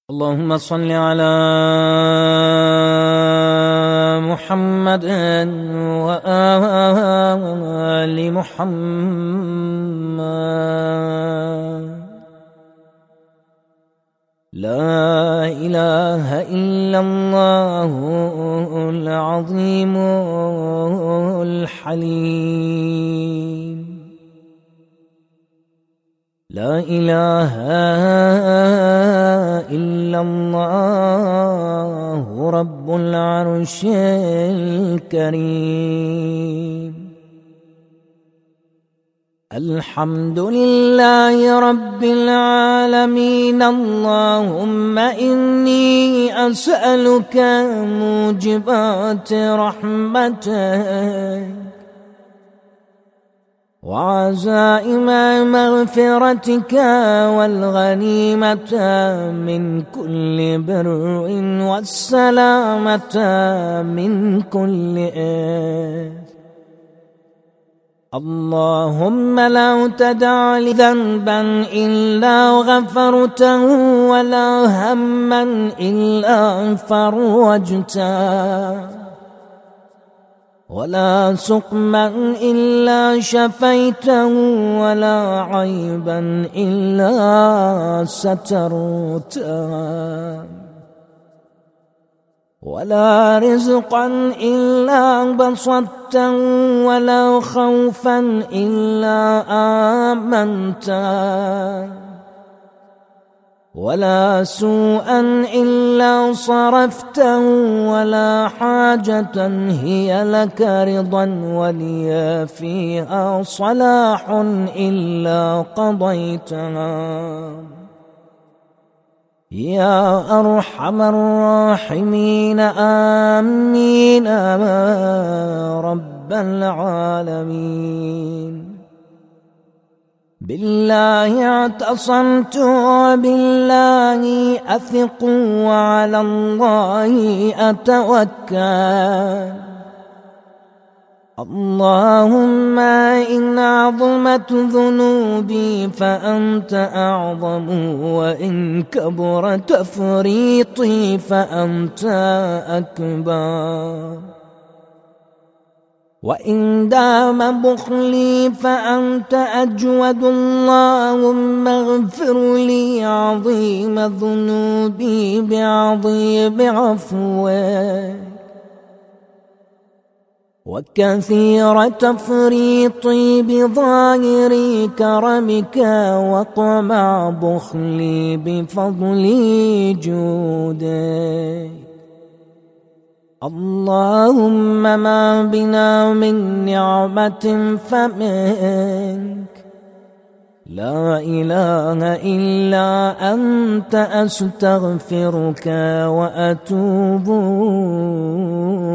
اللهم صل على محمد وآل محمد. لا إله إلا الله العظيم الحليم. لا إله إلا الله رب العرش الكريم. الحمد لله رب العالمين. اللهم إني أسألك موجبات رحمتك وعزائم مغفرتك والغنيمة من كل بر والسلامة من كل إثم. اللهم لا تدع لي ذنبا إلا غفرته ولا هما إلا فرجته ولا سقما إلا شفيته ولا عيبا إلا سترته ولا رزقا إلا بسطته ولا خوفا إلا آمنته ولا سوءا إلا صرفته ولا حاجة هي لك رضا ولي فيها صلاح إلا قضيتها يا أرحم الراحمين. آمين يا رب العالمين. بالله اعتصمت وبالله أثق وعلى الله أتوكل. اللهم إن عظمت ذنوبي فأنت أعظم وإن كبر تفريطي فأنت أكبر وإن دام بخلي فأنت أجود. اللهم اغفر لي عظيم ذنوبي بعظيم عفوك وكثير تفريطي بظاهر كرمك وطمع بخلي بفضل جودك. اللهم ما بنا من نعمة فمنك. لا إله إلا أنت أستغفرك وأتوب